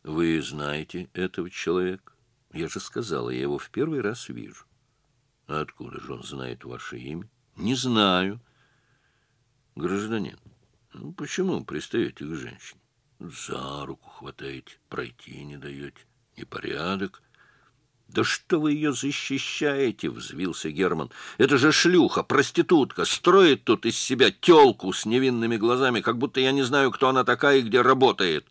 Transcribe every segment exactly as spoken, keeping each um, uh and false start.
Вы знаете этого человека? Я же сказала, я его в первый раз вижу. А откуда же он знает ваше имя? Не знаю. Гражданин, ну, почему пристаете к женщине? За руку хватаете, пройти не даете. Непорядок. Да что вы ее защищаете, взвился Герман. Это же шлюха, проститутка, строит тут из себя тёлку с невинными глазами, как будто я не знаю, кто она такая и где работает.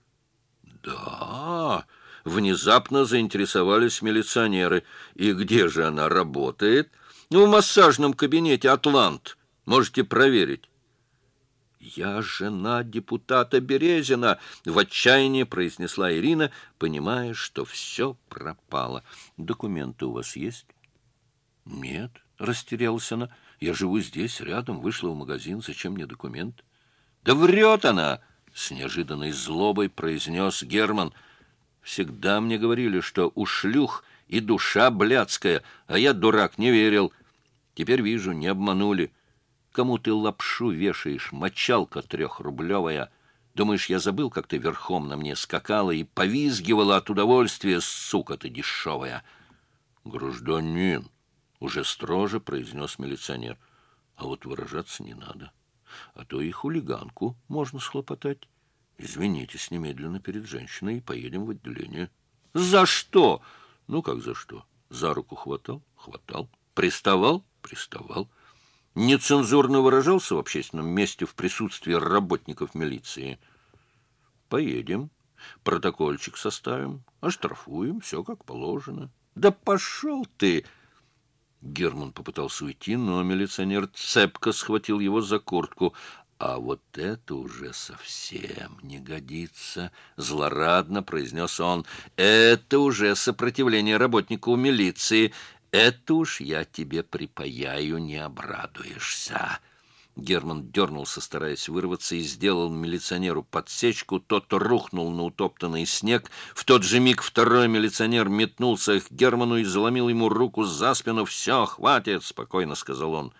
Да, внезапно заинтересовались милиционеры. И где же она работает? Ну, в массажном кабинете «Атлант». Можете проверить. «Я жена депутата Березина», — в отчаянии произнесла Ирина, понимая, что все пропало. «Документы у вас есть?» «Нет», — растерялась она. «Я живу здесь, рядом, вышла в магазин. Зачем мне документ?» «Да врет она!» — с неожиданной злобой произнес Герман. «Всегда мне говорили, что у шлюх и душа блядская, а я, дурак, не верил. Теперь вижу, не обманули. Кому ты лапшу вешаешь, мочалка трехрублевая? Думаешь, я забыл, как ты верхом на мне скакала и повизгивала от удовольствия, сука ты дешевая?» «Гражданин!» — уже строже произнес милиционер. «А вот выражаться не надо, а то и хулиганку можно схлопотать. Извинитесь немедленно перед женщиной и поедем в отделение». «За что?» «Ну, как за что? За руку хватал? Хватал. Приставал? Приставал. Нецензурно выражался в общественном месте в присутствии работников милиции? Поедем, протокольчик составим, оштрафуем, все как положено». «Да пошел ты!» Герман попытался уйти, но милиционер цепко схватил его за куртку. «А вот это уже совсем не годится», — злорадно произнес он. «Это уже сопротивление работнику милиции. Это уж я тебе припаяю, не обрадуешься». Герман дернулся, стараясь вырваться, и сделал милиционеру подсечку. Тот рухнул на утоптанный снег. В тот же миг второй милиционер метнулся к Герману и заломил ему руку за спину. «Все, хватит!» — спокойно сказал он.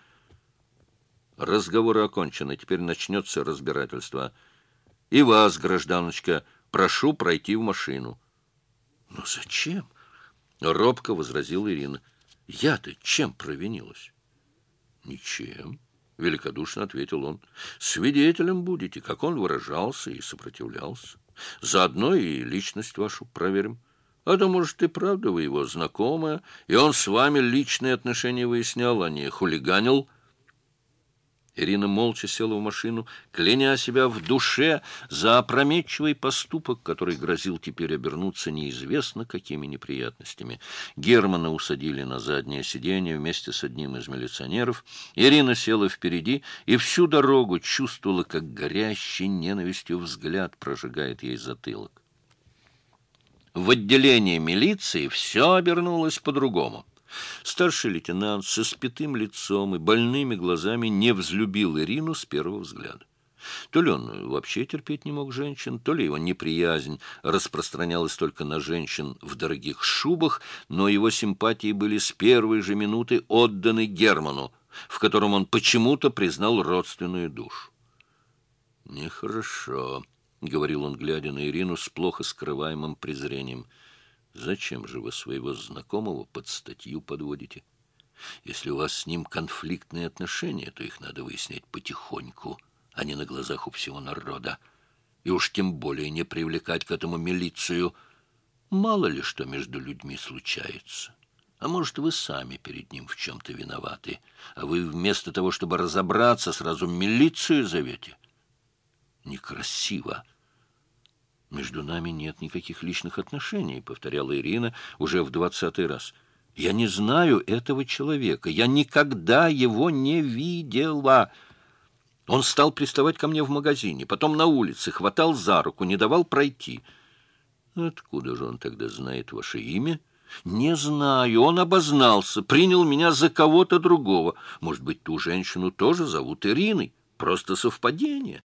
«Разговоры окончены. Теперь начнется разбирательство. И вас, гражданочка, прошу пройти в машину». «Но зачем?» — робко возразила Ирина. «Я-то чем провинилась?» «Ничем», — великодушно ответил он. «Свидетелем будете, как он выражался и сопротивлялся. Заодно и личность вашу проверим. А то, может, и правда вы его знакомая, и он с вами личные отношения выяснял, а не хулиганил». Ирина молча села в машину, кляня себя в душе за опрометчивый поступок, который грозил теперь обернуться неизвестно какими неприятностями. Германа усадили на заднее сиденье вместе с одним из милиционеров. Ирина села впереди и всю дорогу чувствовала, как горящий ненавистью взгляд прожигает ей затылок. В отделении милиции все обернулось по-другому. Старший лейтенант с испятым лицом и больными глазами не взлюбил Ирину с первого взгляда. То ли он вообще терпеть не мог женщин, то ли его неприязнь распространялась только на женщин в дорогих шубах, но его симпатии были с первой же минуты отданы Герману, в котором он почему-то признал родственную душу. «Нехорошо», — говорил он, глядя на Ирину с плохо скрываемым презрением. «Зачем же вы своего знакомого под статью подводите? Если у вас с ним конфликтные отношения, то их надо выяснять потихоньку, а не на глазах у всего народа. И уж тем более не привлекать к этому милицию. Мало ли что между людьми случается. А может, вы сами перед ним в чем-то виноваты, а вы вместо того, чтобы разобраться, сразу милицию зовете? Некрасиво». «Между нами нет никаких личных отношений», — повторяла Ирина уже в двадцатый раз. «Я не знаю этого человека. Я никогда его не видела. Он стал приставать ко мне в магазине, потом на улице, хватал за руку, не давал пройти». «Откуда же он тогда знает ваше имя?» «Не знаю. Он обознался, принял меня за кого-то другого. Может быть, ту женщину тоже зовут Ириной? Просто совпадение».